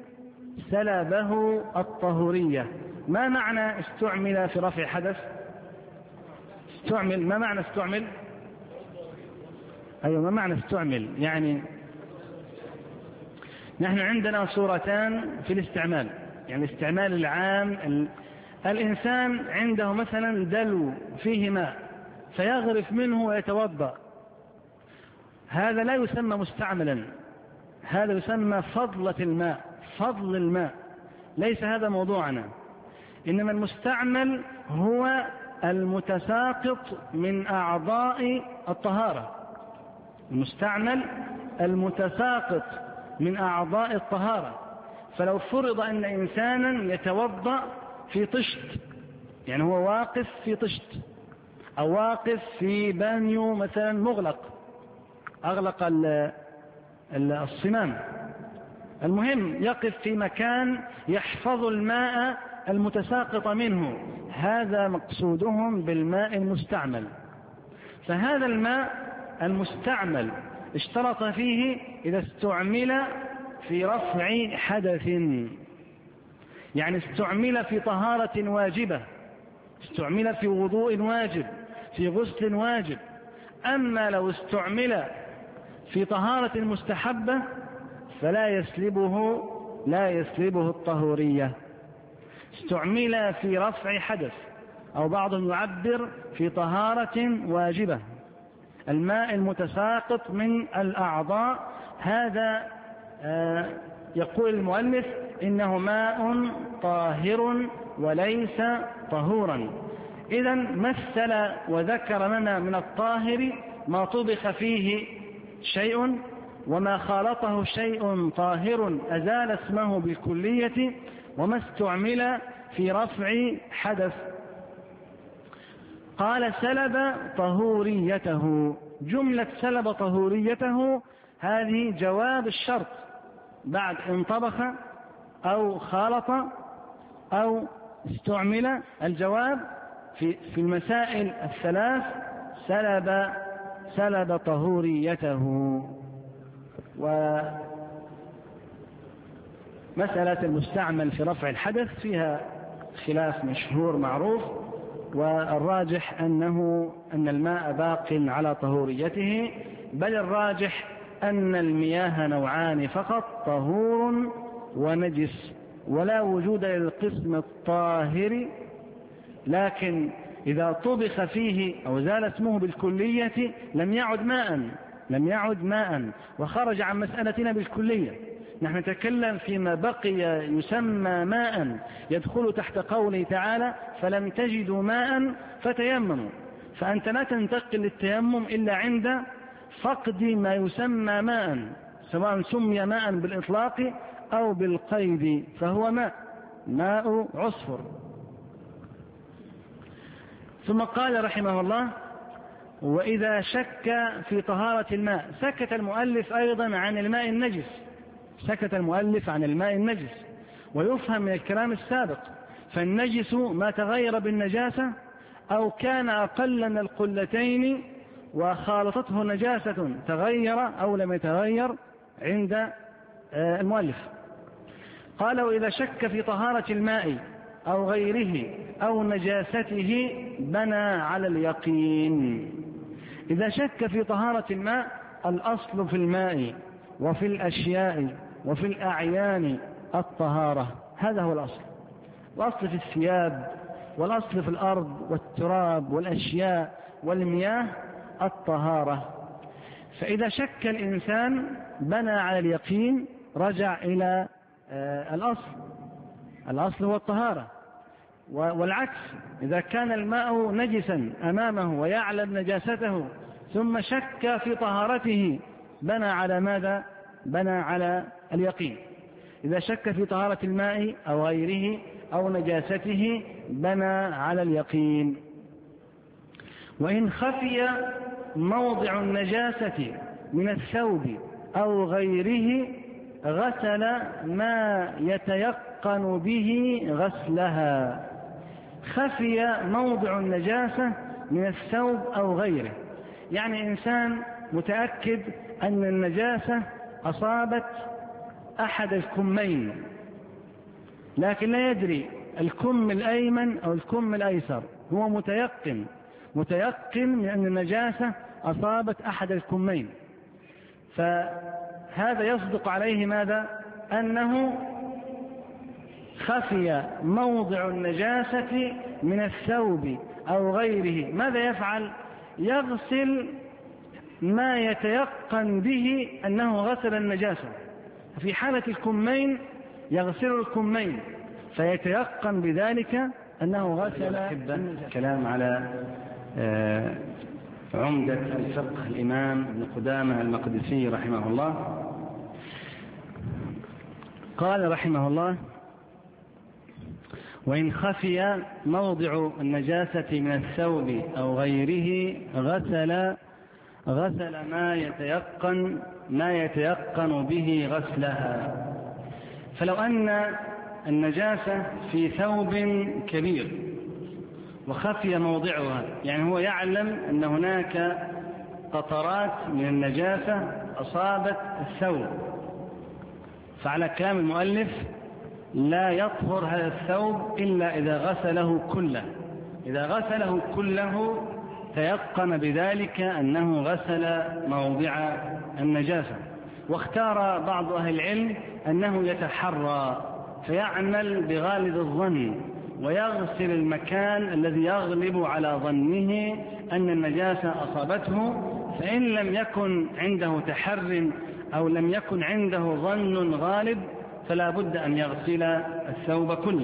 سلبه الطهورية. ما معنى استعمل في رفع حدث؟ استعمل، ما معنى استعمل؟ أيوة، ما معنى استعمل؟ يعني نحن عندنا صورتان في الاستعمال، يعني الاستعمال العام، الإنسان عنده مثلا دلو فيه ماء فيغرف منه ويتوضأ، هذا لا يسمى مستعملا، هذا يسمى فضلة الماء، فضل الماء، ليس هذا موضوعنا. إنما المستعمل هو المتساقط من أعضاء الطهارة، المستعمل المتساقط من أعضاء الطهارة. فلو فرض أن إنسانا يتوضأ في طشت، يعني هو واقف في طشت أو واقف في بانيو مثلا مغلق، أغلق الصمام، المهم يقف في مكان يحفظ الماء المتساقط منه، هذا مقصودهم بالماء المستعمل. فهذا الماء المستعمل اشترط فيه إذا استعمل في رفع حدث، يعني استعمل في طهارة واجبة، استعمل في وضوء واجب، في غسل واجب. أما لو استعمل في طهارة مستحبة فلا يسلبه الطهورية. استعمل في رفع حدث، أو بعضهم يعبر في طهارة واجبة، الماء المتساقط من الأعضاء، هذا يقول المؤلف إنه ماء طاهر وليس طهورا. إذن مثل وذكر لنا من الطاهر ما طبخ فيه شيء، وما خالطه شيء طاهر أزال اسمه بالكلية، وما استعمل في رفع حدث. قال سلب طهوريته. جملة سلب طهوريته هذه جواب الشرط بعد ان طبخ أو خالط أو استعمل. الجواب في المسائل الثلاث سلب طهوريته. ومسألة المستعمل في رفع الحدث فيها خلاف مشهور معروف، والراجح أن الماء باق على طهوريته، بل الراجح أن المياه نوعان فقط، طهور ونجس، ولا وجود للقسم الطاهر، لكن إذا طبخ فيه أو زال اسمه بالكلية لم يعد ماء وخرج عن مسألتنا بالكلية. نحن نتكلم فيما بقي يسمى ماء يدخل تحت قوله تعالى فلم تجدوا ماء فتيمموا، فأنت لا تنتقل للتيمم إلا عند فقد ما يسمى ماء، سواء سمي ماء بالإطلاق أو بالقيد، فهو ماء عصفر. ثم قال رحمه الله وإذا شك في طهارة الماء. سكت المؤلف أيضا عن الماء النجس، ويفهم من الكلام السابق، فالنجس ما تغير بالنجاسة أو كان أقل من القلتين وخالطته نجاسة تغير أو لم يتغير عند المؤلف. قال وإذا شك في طهارة الماء أو غيره أو نجاسته بنى على اليقين. إذا شك في طهارة الماء، الأصل في الماء وفي الأشياء وفي الأعيان الطهارة، هذا هو الأصل. الأصل في الثياب، والأصل في الأرض والتراب والأشياء والمياه الطهارة. فإذا شك الإنسان بنى على اليقين، رجع إلى الأصل هو الطهارة. والعكس، إذا كان الماء نجسا أمامه ويعلم نجاسته ثم شك في طهارته، بنى على ماذا؟ بنى على اليقين. إذا شك في طهارة الماء أو غيره أو نجاسته بنى على اليقين. وإن خفي موضع النجاسة من الثوب أو غيره غسل ما يتيقن به غسلها. خفي موضع النجاسة من الثوب أو غيره، يعني إنسان متأكد أن النجاسة أصابت أحد الكمين، لكن لا يدري الكم الأيمن أو الكم الأيسر، هو متيقن من أن النجاسة أصابت أحد الكمين، فهذا يصدق عليه ماذا؟ أنه خفي موضع النجاسة من الثوب أو غيره. ماذا يفعل؟ يغسل ما يتيقن به أنه غسل النجاسة. في حالة الكمين يغسل الكمين فيتيقن بذلك أنه غسل. كلام على عمدة الفقه الإمام ابن قدامة المقدسي رحمه الله. قال رحمه الله وإن خفي موضع النجاسة من الثوب أو غيره غسل ما يتيقن به غسلها. فلو أن النجاسة في ثوب كبير وخفي موضعها، يعني هو يعلم أن هناك قطرات من النجاسة أصابت الثوب، فعلى كلام المؤلف لا يطهر هذا الثوب إلا إذا غسله كله. إذا غسله كله تيقن بذلك أنه غسل موضع النجاسة. واختار بعض أهل العلم أنه يتحرى فيعمل بغالب الظن ويغسل المكان الذي يغلب على ظنه أن النجاسة أصابته، فإن لم يكن عنده تحر أو لم يكن عنده ظن غالب فلا بد أن يغسل الثوب كله.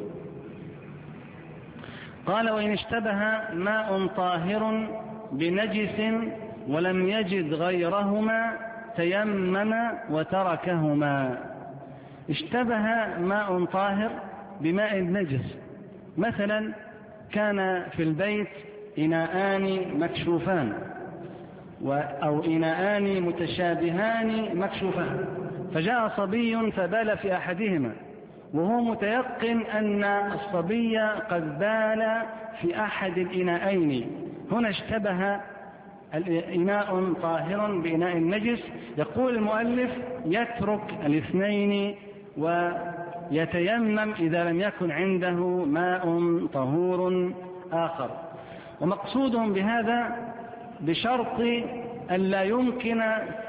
قال وإن اشتبه ماء طاهر بنجس ولم يجد غيرهما تيمم وتركهما. اشتبه ماء طاهر بماء نجس، مثلا كان في البيت إناءان مكشوفان أو إناءان متشابهان مكشوفان، فجاء صبي فبال في أحدهما وهو متيقن أن الصبي قد بال في أحد الإناءين. هنا اشتبه الإناء طاهر بإناء نجس. يقول المؤلف يترك الاثنين ويتيمم إذا لم يكن عنده ماء طهور آخر. ومقصودهم بهذا بشرط أن لا يمكن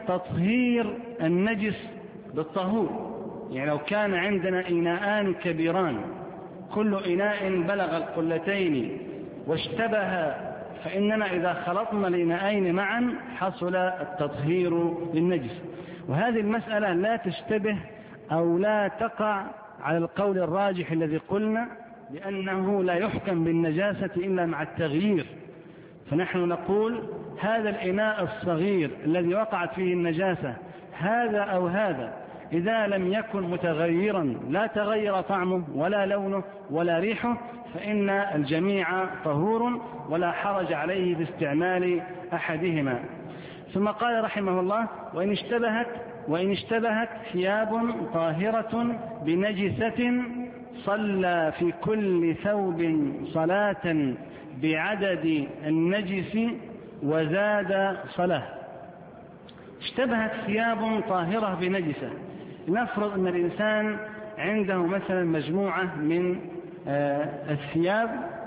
تطهير النجس بالطهور. يعني لو كان عندنا إناءان كبيران كل إناء بلغ القلتين واشتبه، فإننا إذا خلطنا الإناءين معا حصل التطهير للنجس. وهذه المسألة لا تشتبه أو لا تقع على القول الراجح الذي قلنا بأنه لا يحكم بالنجاسة إلا مع التغيير. فنحن نقول هذا الإناء الصغير الذي وقعت فيه النجاسة هذا أو هذا إذا لم يكن متغيرا لا تغير طعمه ولا لونه ولا ريحه فإن الجميع طهور ولا حرج عليه في استعمال أحدهما. ثم قال رحمه الله: وإن اشتبهت ثياب طاهرة بنجسة صلى في كل ثوب صلاة بعدد النجس وزاد صلاة. اشتبهت ثياب طاهرة بنجسة. نفرض أن الإنسان عنده مثلا مجموعة من الثياب،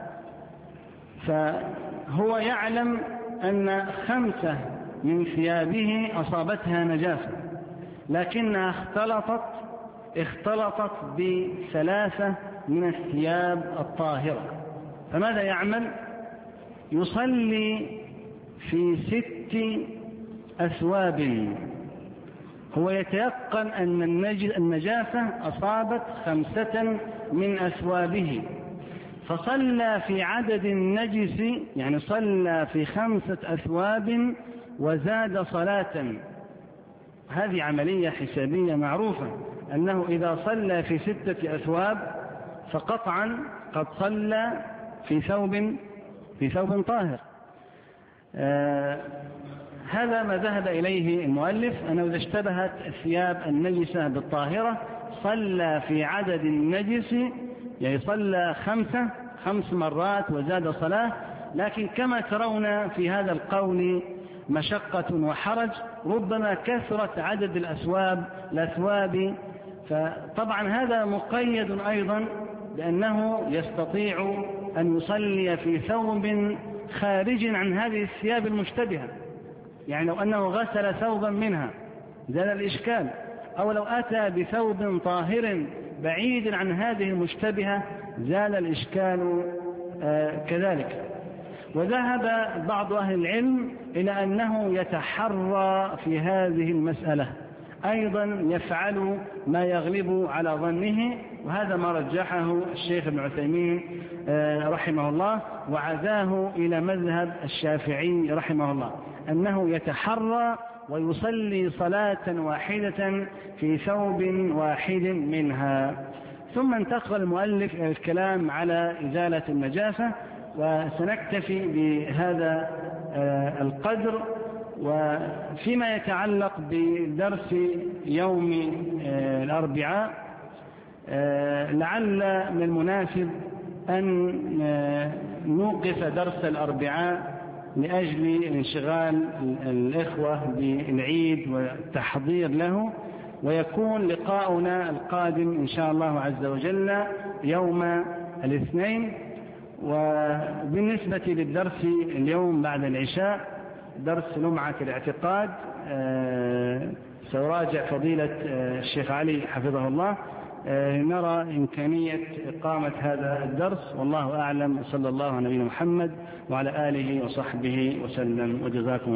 فهو يعلم أن 5 من ثيابه أصابتها نجاسة، لكنها اختلطت ب3 من الثياب الطاهرة. فماذا يعمل؟ يصلي في 6 أثواب. هو يتيقن أن النجاسة أصابت 5 من أثوابه، فصلى في عدد النجس، يعني صلى في 5 أثواب وزاد صلاة. هذه عملية حسابية معروفة، أنه إذا صلى في 6 أثواب فقطعا قد صلى في ثوب طاهر. هذا ما ذهب إليه المؤلف، أنه إذا اشتبهت الثياب النجسة بالطاهرة صلى في عدد النجس، يعني صلى 5 مرات وزاد صلاة. لكن كما ترون في هذا القول مشقة وحرج، ربما كثرت عدد الأثواب، فطبعا هذا مقيد أيضا بأنه يستطيع أن يصلي في ثوب خارج عن هذه الثياب المشتبهة. يعني لو أنه غسل ثوبا منها زال الإشكال، أو لو أتى بثوب طاهر بعيد عن هذه المشتبهة زال الإشكال كذلك. وذهب بعض أهل العلم إلى أنه يتحرى في هذه المسألة، أيضا يفعل ما يغلب على ظنه، وهذا ما رجحه الشيخ ابن عثيمين رحمه الله، وعزاه إلى مذهب الشافعي رحمه الله، أنه يتحرى ويصلي صلاة واحدة في ثوب واحد منها. ثم انتقل المؤلف إلى الكلام على إزالة النجاسة، وسنكتفي بهذا القدر. وفيما يتعلق بدرس يوم الأربعاء، لعل من المناسب أن نوقف درس الأربعاء لأجل انشغال الإخوة بالعيد والتحضير له، ويكون لقاؤنا القادم إن شاء الله عز وجل يوم الاثنين. وبالنسبة للدرس اليوم بعد العشاء درس لمعة الاعتقاد، سأراجع فضيلة الشيخ علي حفظه الله، نرى إمكانية إقامة هذا الدرس، والله أعلم. صلى الله على نبينا محمد وعلى آله وصحبه وسلم، وجزاكم الله.